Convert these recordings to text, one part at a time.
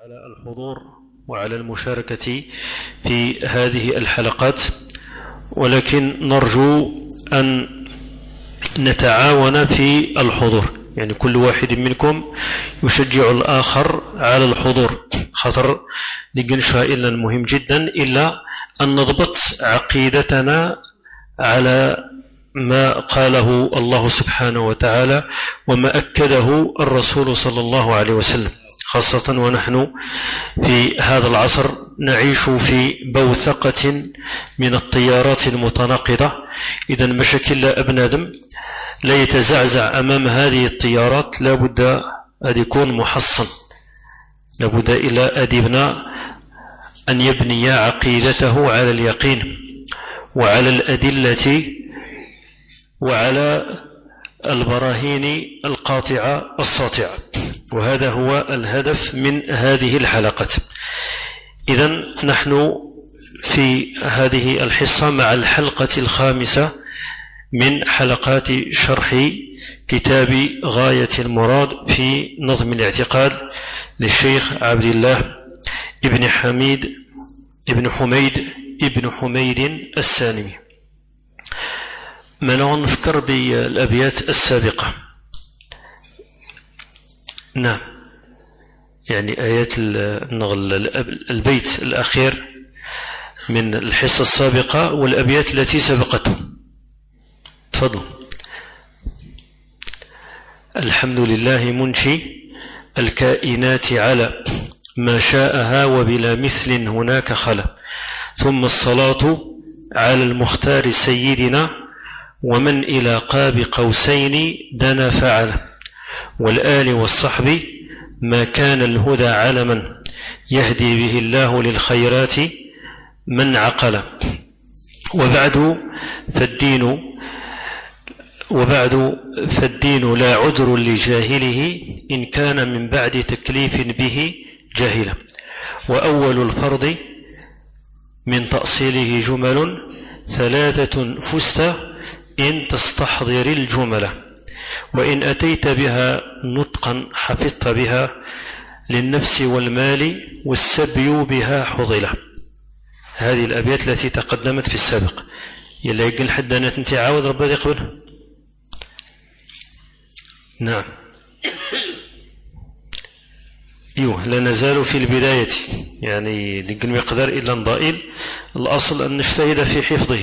على الحضور وعلى المشاركة في هذه الحلقات، ولكن نرجو أن نتعاون في الحضور، يعني كل واحد منكم يشجع الآخر على الحضور، خاطر ديك شائنا مهم جدا إلا أن نضبط عقيدتنا على ما قاله الله سبحانه وتعالى وما أكده الرسول صلى الله عليه وسلم، خاصة ونحن في هذا العصر نعيش في بوثقة من التيارات المتناقضة. إذا مشاكل أبنادم لا يتزعزع أمام هذه التيارات، لابد أن يكون محصن، لابد إلى أدبنا أن يبني عقيدته على اليقين وعلى الأدلة وعلى البراهين القاطعة الساطعة، وهذا هو الهدف من هذه الحلقة. إذن نحن في هذه الحصة مع الحلقة الخامسة من حلقات شرح كتاب غاية المراد في نظم الاعتقاد للشيخ عبد الله ابن حميد السالمي. ما نفكر بالأبيات السابقة. نعم، يعني آيات البيت الأخير من الحصة السابقة والأبيات التي سبقته. تفضل. الحمد لله منشي الكائنات على ما شاءها وبلا مثل هناك خلا، ثم الصلاة على المختار سيدنا ومن إلى قاب قوسين دنا فعل، والآل والصحب ما كان الهدى علما يهدي به الله للخيرات من عقل. وبعد فالدين لا عذر لجاهله إن كان من بعد تكليف به جاهلا، وأول الفرض من تأصيله جمل ثلاثة فزت إن تستحضر الجملة، وإن أتيت بها نطقا حفظت بها للنفس والمال والسبي بها حضلة. هذه الأبيات التي تقدمت في السابق. يلا يقل حدنا تنتي عاود ربنا يقبل. نعم، لا نزال في البداية، يعني ديك المقدار إلا ضئيل، الأصل أن نجتهد في حفظه.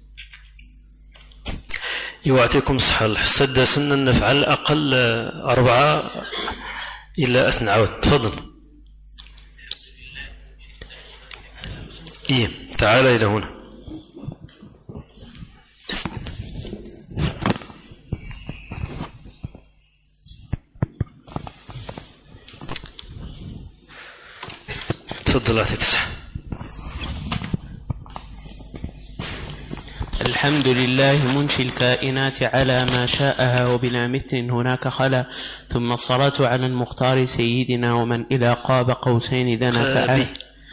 يعطيكم الصحة. الحصة داسنا نفعل أقل 4 إلا أتنعود. تفضل. تعال إلى هنا. تفضل. يعطيك الصحة. الحمد لله منشي الكائنات على ما شاءها وبلا مثل هناك خلا، ثم الصلاة على المختار سيدنا ومن إلى قاب قوسين دنا فعل،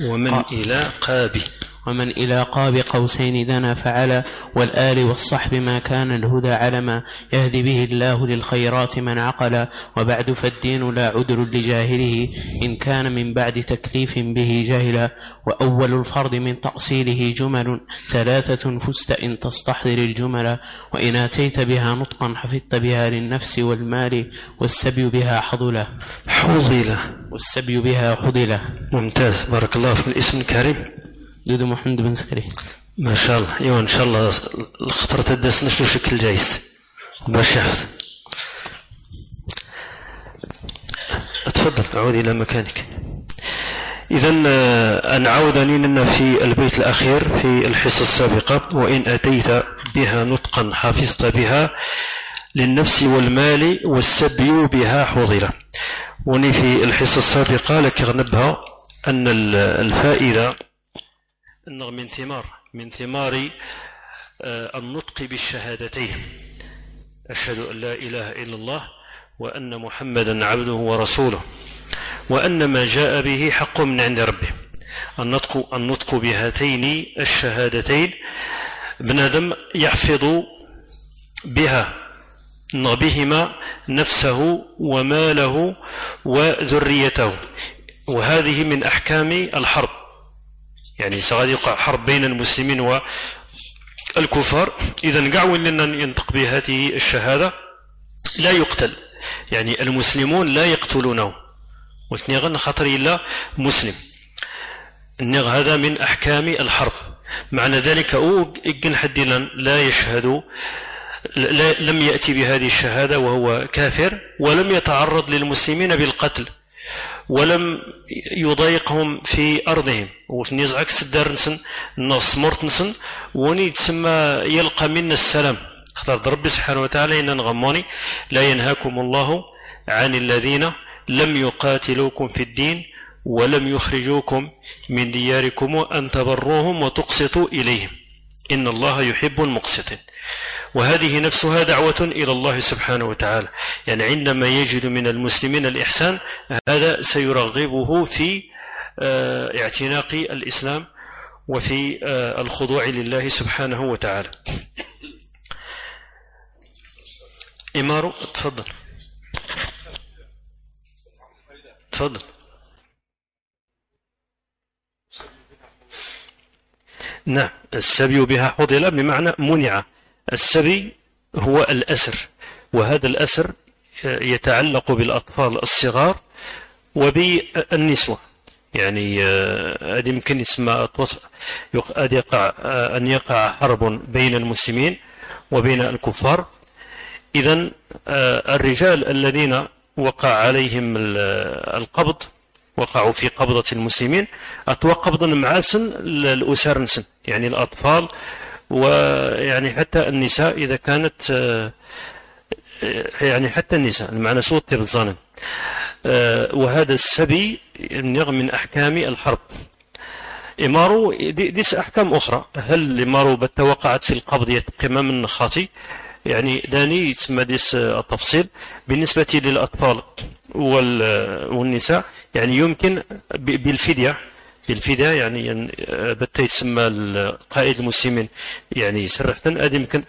ومن إلى قاب قوسين دنا فعل، والآل والصحب ما كان الهدى علما يهدي به الله للخيرات من عقل. وبعد فالدين لا عذر لجاهله إن كان من بعد تكليف به جاهلا، وأول الفرض من تأصيله جمل ثلاثة فزت إن تستحضر الجمل، وإن أتيت بها نطقا حفظت بها للنفس والمال والسبي بها حضلة. والسبي بها حضلة. ممتاز، بارك الله في الاسم الكريم. دودو محمد بن سكري. ما شاء الله. ايوه ان شاء الله الخطر تدسنا شو شكل جايز باش يحفظ. تفضل عود الى مكانك. اذا نعود لنا في البيت الاخير في الحصه السابقه، وان اتيت بها نطقا حفظت بها للنفس والمال والسبي بها حضلا. وني في الحصه السابقه لك غنبها ان الفائده أنه من ثمار النطق بالشهادتين، أشهد أن لا إله إلا الله وأن محمدا عبده ورسوله وأن ما جاء به حق من عند ربه. النطق بهاتين الشهادتين بنادم يحفظ بهما نفسه وماله وذريته، وهذه من أحكام الحرب، يعني سغادي يقع حرب بين المسلمين والكفار، إذا كاع وين لنا ينطق بهذه الشهادة لا يقتل، يعني المسلمون لا يقتلونه، وثنيغن خاطر إلا مسلم. النغ هذا من أحكام الحرب. معنى ذلك إجن حد لا يشهد، لم يأتي بهذه الشهادة وهو كافر، ولم يتعرض للمسلمين بالقتل، ولم يضايقهم في أرضهم، ونزعك سدارنسن النص مرتنسن وني تسمى يلقى منا السلام. اختار ربي سبحانه وتعالى إن نغموني لا ينهاكم الله عن الذين لم يقاتلوكم في الدين ولم يخرجوكم من دياركم وأن تبروهم وتقسطوا إليهم إن الله يحب المقسطين. وهذه نفسها دعوة إلى الله سبحانه وتعالى، يعني عندما يجد من المسلمين الإحسان هذا سيرغبه في اعتناق الإسلام وفي الخضوع لله سبحانه وتعالى. إمارو تفضل. تفضل. نعم، السبي بها حضل بمعنى منع. السبي هو الأسر، وهذا الأسر يتعلق بالأطفال الصغار وبالنسوة، يعني هذه يمكن اسمها أن يقع حرب بين المسلمين وبين الكفار. إذن الرجال الذين وقع عليهم القبض وقعوا في قبضة المسلمين أتوا قبضا معاسن الأسر نسن، يعني الأطفال ويعني حتى النساء إذا كانت يعني حتى النساء المعنى سوء الطفل. وهذا السبي من أحكام الحرب. إمارو ديس أحكام أخرى. هل إمارو بتوقعت في القبض يتقمم من خاطي، يعني داني يتسمى ديس التفصيل بالنسبة للأطفال والنساء، يعني يمكن بالفدية يعني بتا يتسمى القائد المسلمين يعني سرحة هذه يمكن.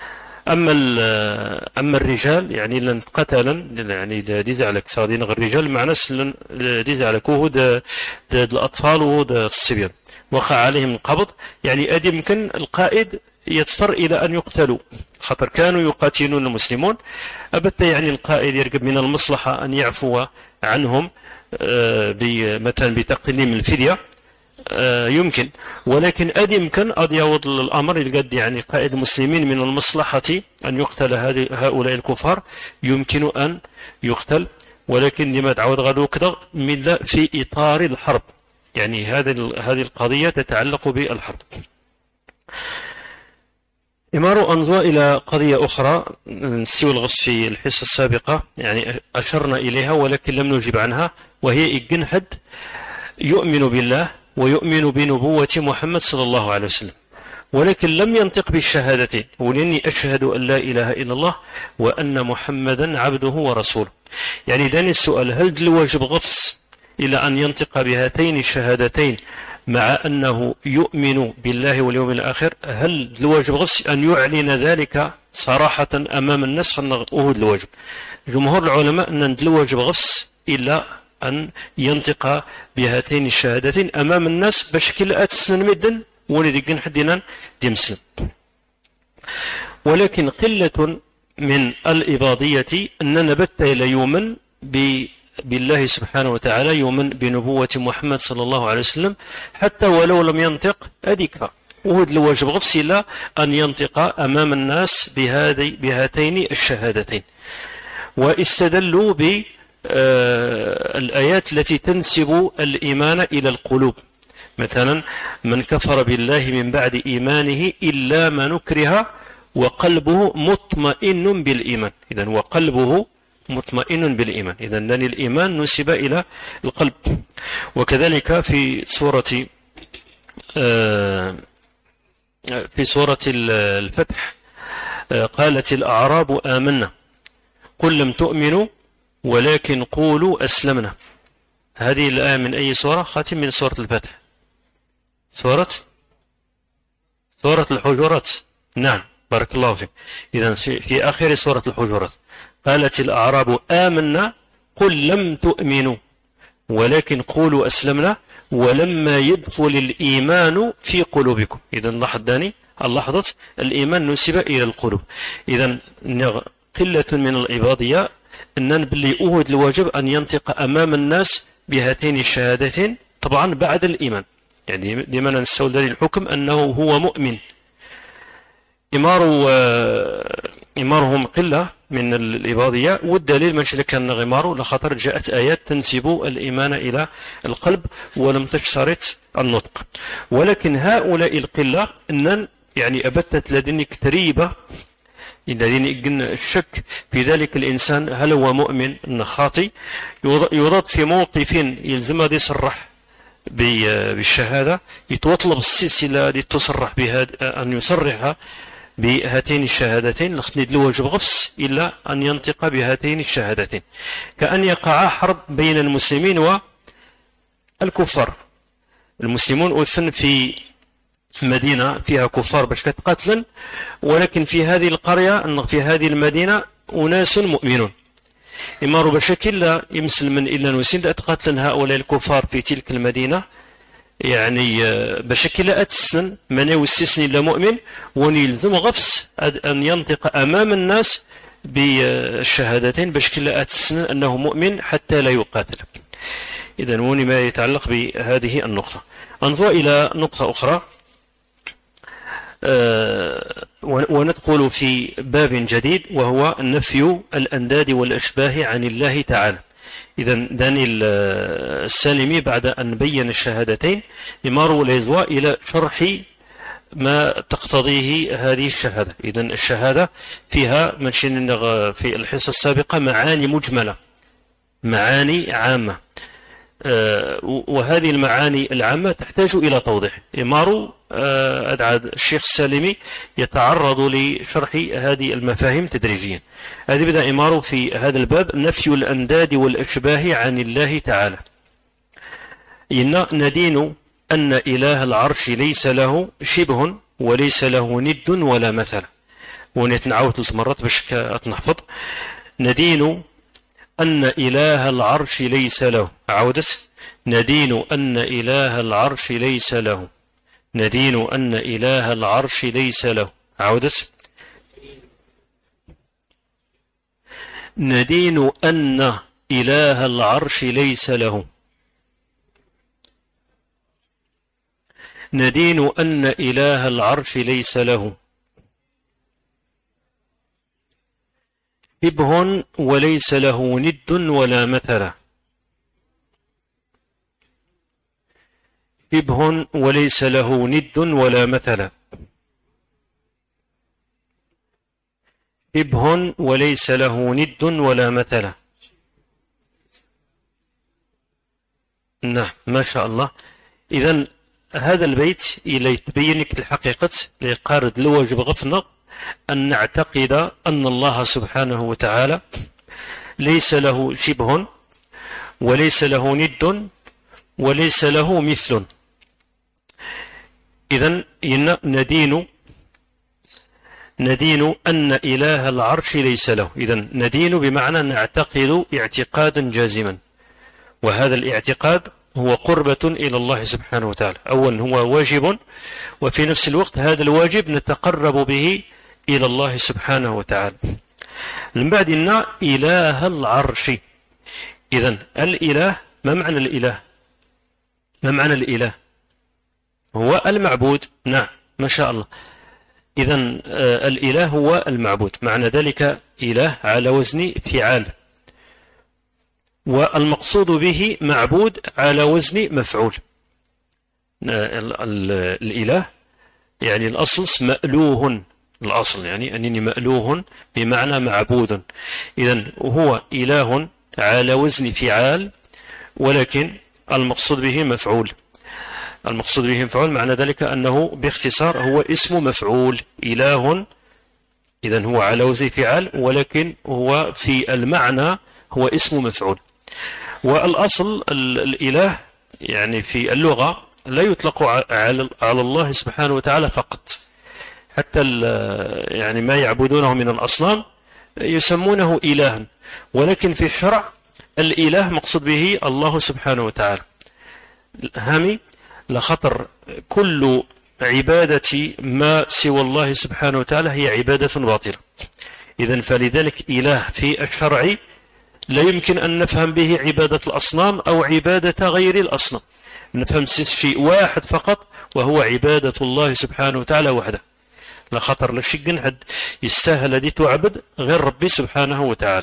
أما الرجال يعني لن قتلا يعني ديز على كسادين غير الرجال معنى ديز على كوه الأطفال والصبيان وقع عليهم القبض، يعني هذه يمكن القائد يضطر إلى أن يقتلوا خاطر كانوا يقاتلون المسلمون. أبت يعني القائد يرغب من المصلحة أن يعفو عنهم مثلا بتقليم الفدية يمكن، ولكن يمكن أن يعود الأمر القد يعني قائد المسلمين من المصلحة أن يقتل هؤلاء الكفار، يمكن أن يقتل، ولكن لما تعود غدو كذا من في إطار الحرب، يعني هذه القضية تتعلق بالحرب. إمارو أنظر إلى قضية أخرى نسيو الغص في الحصة السابقة، يعني أشرنا إليها ولكن لم نجيب عنها، وهي إجن حد يؤمن بالله ويؤمن بنبوة محمد صلى الله عليه وسلم، ولكن لم ينطق بالشهادتين، ولاني أشهد أن لا إله إلا الله وأن محمدا عبده ورسوله. يعني داني السؤال، هل الواجب غفص إلى أن ينطق بهاتين الشهادتين مع أنه يؤمن بالله واليوم الآخر؟ هل الواجب غفص أن يعلن ذلك صراحة أمام الناس؟ أهد الواجب جمهور العلماء أن الواجب غفص إلا أن ينطق بهاتين الشهادتين أمام الناس بشكل أتسن مدن ولدي حدنا دي مسلم. ولكن قلة من الإباضية أننا بتيل يؤمن بالله سبحانه وتعالى، يؤمن بنبوة محمد صلى الله عليه وسلم حتى ولو لم ينطق أديكفى، وهد الواجب غفص إلا أن ينطق أمام الناس بهاتين الشهادتين. واستدلوا الآيات التي تنسب الإيمان إلى القلوب، مثلا من كفر بالله من بعد إيمانه إلا ما نكره وقلبه مطمئن بالإيمان. إذن وقلبه مطمئن بالإيمان، إذن لأن الإيمان نسب إلى القلب. وكذلك في سورة الفتح قالت الأعراب آمنا قل لم تؤمنوا ولكن قولوا أسلمنا. هذه الآية من أي سورة؟ خاتم من سورة الفتح، سورة الحجرات. نعم بارك الله فيك. إذن في آخر سورة الحجرات قالت الأعراب آمنا قل لم تؤمنوا ولكن قولوا أسلمنا ولما يدخل الإيمان في قلوبكم. إذا لاحظ داني اللحظة الإيمان نسب إلى القلوب. إذا قلة من العبادية أن باللي أهد الواجب أن ينطق أمام الناس بهاتين الشهادتين طبعا بعد الإيمان، يعني لمن نستولى الحكم أنه هو مؤمن. إمارهم قلة من العبادية، والدليل من شلك أن غماره لخطر جاءت آيات تنسب الإيمان إلى القلب ولم تشترط النطق. ولكن هؤلاء القلة أن يعني أبتت لدينك تريبة لدينك الشك في ذلك الإنسان هل هو مؤمن أم خاطئ، يوضع في موقف يلزم هذا يصرح بالشهادة، يتطلب السلسلة لتصرح بها أن يصرح بهاتين الشهادتين، لخصني الواجب غفص إلا أن ينطق بهاتين الشهادتين. كأن يقع حرب بين المسلمين والكفار. المسلمون أثن في مدينة فيها كفار باش كتقاتلن، ولكن في هذه القرية في هذه المدينة أناس مؤمنون. إمارو بشكل لا يمسل من إلا نسين أتقاتلن هؤلاء الكفار في تلك المدينة، يعني بشكل لا أتسن من يوسسني إلا مؤمن، ونلزم غفص أن ينطق أمام الناس بالشهادتين بشكل لا أتسن أنه مؤمن حتى لا يقاتل. إذن وني ما يتعلق بهذه النقطة. انظر إلى نقطة أخرى، وندخل في باب جديد وهو نفي الأنداد والأشباه عن الله تعالى. إذن داني السالمي بعد أن بين الشهادتين يمر الإزواء إلى شرح ما تقتضيه هذه الشهادة. إذن الشهادة فيها في الحصة السابقة معاني مجملة، معاني عامة، وهذه المعاني العامة تحتاج إلى توضيح. إمارو أدعى الشيخ السالمي يتعرض لشرح هذه المفاهيم تدريجيا. هذه بدأ إمارو في هذا الباب نفي الأنداد والأشباه عن الله تعالى. إن ندين أن إله العرش ليس له شبه وليس له ند ولا مثل. ونتنعود 3 مرات باش أتنحفظ. ندين أن إله العرش ليس له، عودت ندين أن إله العرش ليس له، ندين أن إله العرش ليس له، عودت ندين أن إله العرش ليس له، ندين أن إله العرش ليس له شبه وليس له ند ولا مثل، شبه وليس له ند ولا مثل، شبه وليس له ند ولا مثل. نعم ما شاء الله. إذن هذا البيت إلى يتبين لك الحقيقة ليقارد الواجب غفنا أن نعتقد أن الله سبحانه وتعالى ليس له شبه وليس له ند وليس له مثل. إذن ندين أن إله العرش ليس له. إذن ندين بمعنى نعتقد اعتقادا جازما، وهذا الاعتقاد هو قربة إلى الله سبحانه وتعالى. أولا هو واجب، وفي نفس الوقت هذا الواجب نتقرب به إلى الله سبحانه وتعالى. من بعد إن إله العرش. إذن الإله، ما معنى الإله؟ ما معنى الإله؟ هو المعبود. نعم ما شاء الله. إذن الإله هو المعبود، معنى ذلك إله على وزن فعال، والمقصود به معبود على وزن مفعول. الإله يعني الأصل مألوه، الأصل يعني أنني مألوه بمعنى معبود. إذن هو إله على وزن فعال، ولكن المقصود به مفعول. المقصود به مفعول معنى ذلك أنه باختصار هو اسم مفعول. إله إذن هو على وزن فعال، ولكن هو في المعنى هو اسم مفعول. والأصل الإله يعني في اللغة لا يطلق على الله سبحانه وتعالى فقط، حتى يعني ما يعبدونه من الأصنام يسمونه إلها، ولكن في الشرع الإله مقصود به الله سبحانه وتعالى هامي لخطر كل عبادة ما سوى الله سبحانه وتعالى هي عبادة باطلة. إذن فلذلك إله في الشرع لا يمكن أن نفهم به عبادة الأصنام أو عبادة غير الأصنام، نفهم شيء واحد فقط وهو عبادة الله سبحانه وتعالى وحده. لخطر لشيء حد يستاهل هذه تعبد غير ربي سبحانه وتعالى.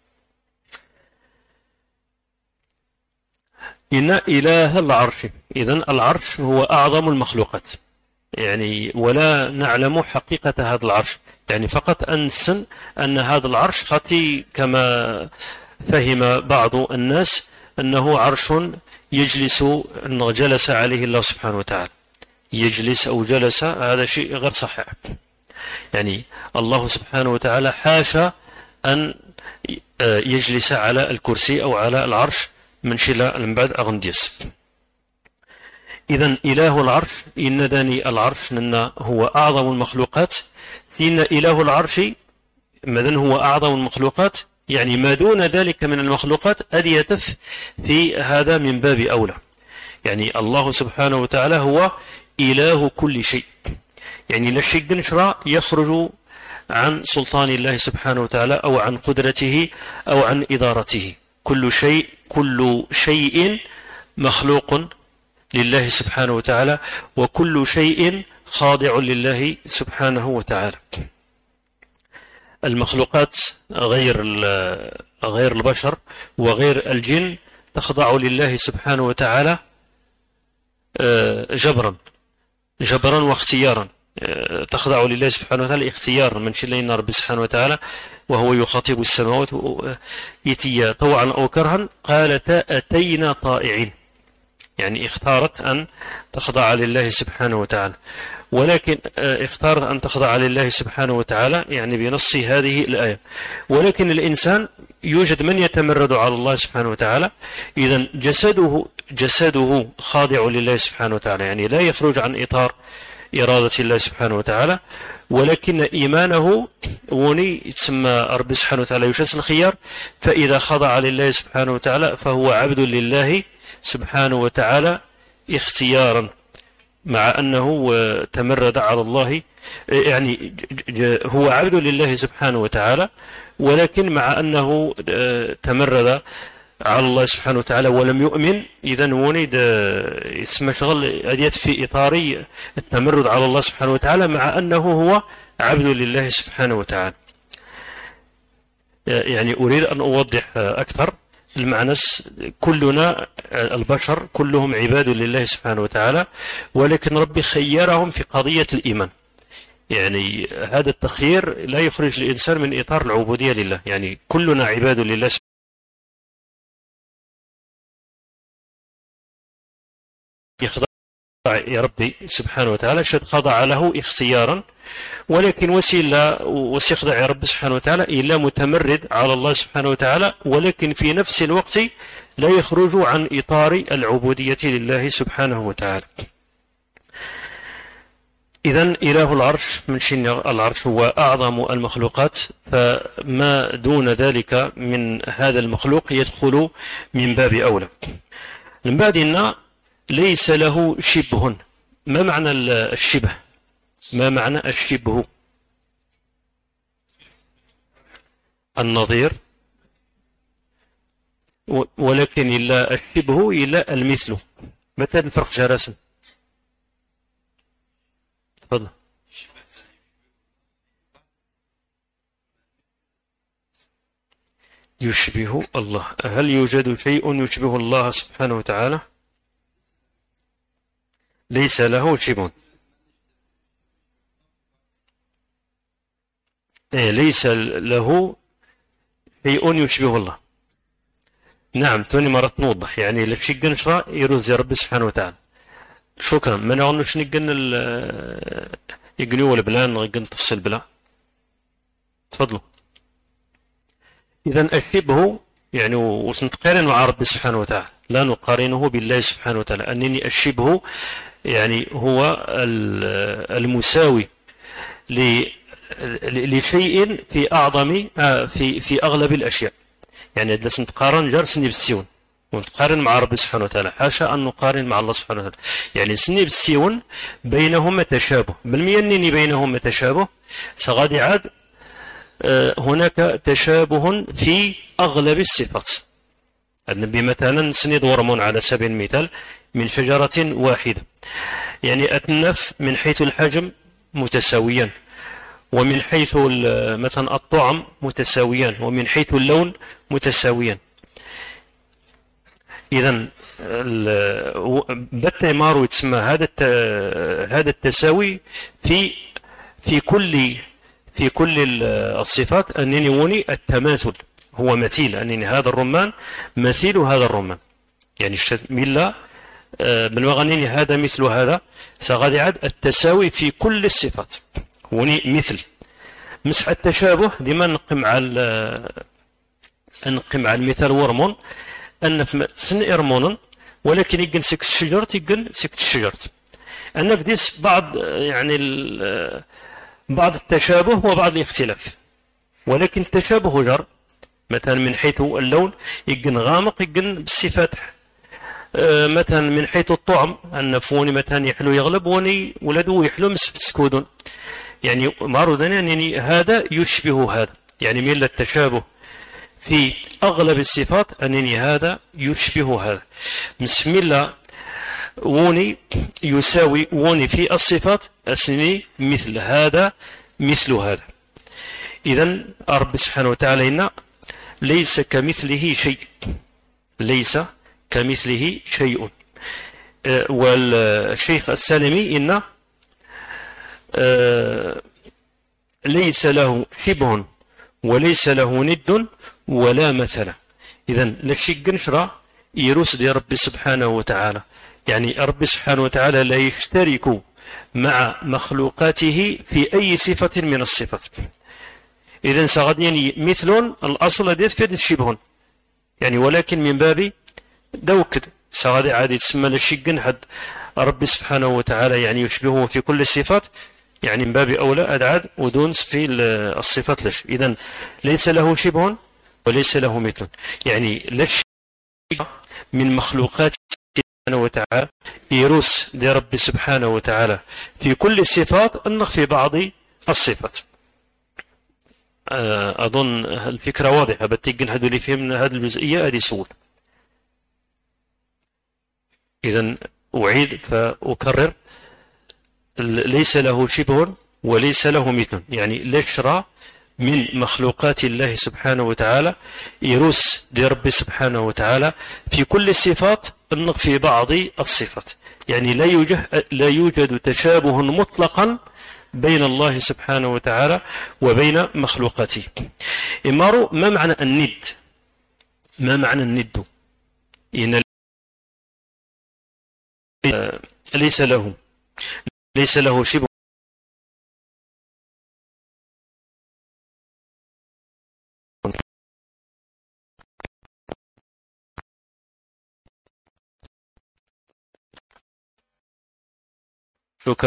إن إله العرش، إذن العرش هو أعظم المخلوقات، يعني ولا نعلم حقيقة هذا العرش، يعني فقط أنسن أن هذا العرش خطي كما فهم بعض الناس أنه عرش يجلس أنه جلس عليه الله سبحانه وتعالى، يجلس أو جلس، هذا شيء غير صحيح. يعني الله سبحانه وتعالى حاشا أن يجلس على الكرسي أو على العرش من شلا من بعد أغنديس. إذن إله العرش إن داني العرش لأن هو أعظم المخلوقات، إن إله العرش ماذن هو أعظم المخلوقات، يعني ما دون ذلك من المخلوقات أديتف في هذا من باب أولى. يعني الله سبحانه وتعالى هو إله كل شيء، يعني لا شيء نشرع يخرج عن سلطان الله سبحانه وتعالى أو عن قدرته أو عن إدارته. كل شيء مخلوق لله سبحانه وتعالى، وكل شيء خاضع لله سبحانه وتعالى. المخلوقات غير البشر وغير الجن تخضع لله سبحانه وتعالى جبرا واختيارا، تخضع لله سبحانه وتعالى اختيارا من شلين ربي سبحانه وتعالى وهو يخاطب السماوات يتيا طوعا أو كرها قالتا أتينا طائعين، يعني اختارت أن تخضع لله سبحانه وتعالى، ولكن اختارت أن تخضع لله سبحانه وتعالى يعني بنص هذه الآية. ولكن الإنسان يوجد من يتمرد على الله سبحانه وتعالى، إذن جسده خاضع لله سبحانه وتعالى، يعني لا يخرج عن إطار إرادة الله سبحانه وتعالى، ولكن إيمانه وني يتسمى ربي سبحانه وتعالى يشاس الخيار، فإذا خضع لله سبحانه وتعالى فهو عبد لله سبحانه وتعالى اختيارا، مع أنه تمرد على الله، يعني هو عبد لله سبحانه وتعالى، ولكن مع أنه تمرد على الله سبحانه وتعالى ولم يؤمن، إذن وني اسم شغل أديت في إطار التمرد على الله سبحانه وتعالى مع أنه هو عبد لله سبحانه وتعالى. يعني أريد أن أوضح أكثر المعنى. كلنا البشر كلهم عباد لله سبحانه وتعالى، ولكن ربي خيرهم في قضية الإيمان، يعني هذا التخيير لا يخرج الإنسان من إطار العبودية لله، يعني كلنا عباد لله يخضع يا ربي سبحانه وتعالى شد خضع له اختيارا، ولكن وسيخضع يا رب سبحانه وتعالى إلا متمرد على الله سبحانه وتعالى، ولكن في نفس الوقت لا يخرج عن إطار العبودية لله سبحانه وتعالى. إذن إله العرش من شن العرش هو أعظم المخلوقات، فما دون ذلك من هذا المخلوق يدخل من باب أولى. من بعد أن ليس له شبه. ما معنى الشبه؟ ما معنى الشبه؟ النظير، ولكن إلا الشبه إلا المثل. متى الفرق جراسا؟ تفضل. يشبه الله، هل يوجد شيء يشبه الله سبحانه وتعالى؟ ليس له شبه، ليس له شيء يشبه الله. نعم، توني مرة نوضح، يعني لفشي قنشرة يروز يا ربي سبحانه وتعالى. شكرا. ما نغنوش نقن يقنيو البلان نقن تفصيل بلا. تفضلوا. إذن الشبه يعني ونتقارن مع ربي سبحانه وتعالى، لا نقارنه بالله سبحانه وتعالى. أنني الشبه يعني هو المساوي لشيء في أغلب الأشياء. يعني داس نتقارن جار سني بالسيون ونتقارن مع ربي سبحانه وتعالى، حاشا أن نقارن مع الله سبحانه وتعالى. يعني سني بالسيون بينهما تشابه، بالمينين بينهما تشابه، سغادي عاد هناك تشابه في أغلب الصفات. النبي مثلا سند ورمون على سبيل المثال من شجرة واحدة، يعني أتنف من حيث الحجم متساويان، ومن حيث مثلا الطعم متساويان، ومن حيث اللون متساويان. إذن بالتمار يتسمى هذا التساوي في كل الصفات، أنني وني التماثل هو مثيل، أنني هذا الرمان مثيل هذا الرمان، يعني ملا بالمغنين هذا مثل هذا، سغادي عاد التساوي في كل الصفات وني مثل. مسح التشابه لما نقم على المثال ورمون أن في سن إرمون ولكن يجن سكت شجرت يجن سكت شجرت، أن بديس بعض يعني بعض التشابه وبعض الاختلاف، ولكن التشابه جر مثلا من حيث اللون يجن غامق يجن بالصفات، مثلا من حيث الطعم أن فوني مثلا يحلو يغلب وني ولده يحلو مسكودون، يعني معروضا يعني هذا يشبه هذا، يعني من التشابه في أغلب الصفات أنني هذا يشبه هذا. بسم الله وني يساوي وني في الصفات أسني مثل هذا مثل هذا. إذن رب سبحانه وتعالى إن ليس كمثله شيء، ليس كمثله شيء. والشيخ السالمي إن ليس له شبه وليس له ند ولا مثل. إذن لشيء نشرة يروس دي رب سبحانه وتعالى، يعني رب سبحانه وتعالى لا يشترك مع مخلوقاته في أي صفة من الصفات. إذن سغد يعني مثل الأصل ديت في الشبه، يعني ولكن من باب دوكد سغد عادي تسمى لشيء حد رب سبحانه وتعالى يعني يشبهه في كل الصفات، يعني من باب أولى أدعاد ودونس في الصفات لش. إذن ليس له شبه وليس له مثل، يعني لش من مخلوقات سبحانه وتعالى يروس لرب سبحانه وتعالى في كل الصفات أنخ في بعض الصفات. أظن الفكرة واضحة، بتيجن هذا اللي فهمنا هذه الجزئية هذه سهول. إذن أعيد فأكرر، ليس له شبه وليس له مثل، يعني لشرى من مخلوقات الله سبحانه وتعالى يروس لرب سبحانه وتعالى في كل الصفات النق في بعض الصفات، يعني لا يوجد تشابه مطلقا بين الله سبحانه وتعالى وبين مخلوقاته. إمارو ما معنى الند؟ ما معنى الند؟ إن ليس له شبه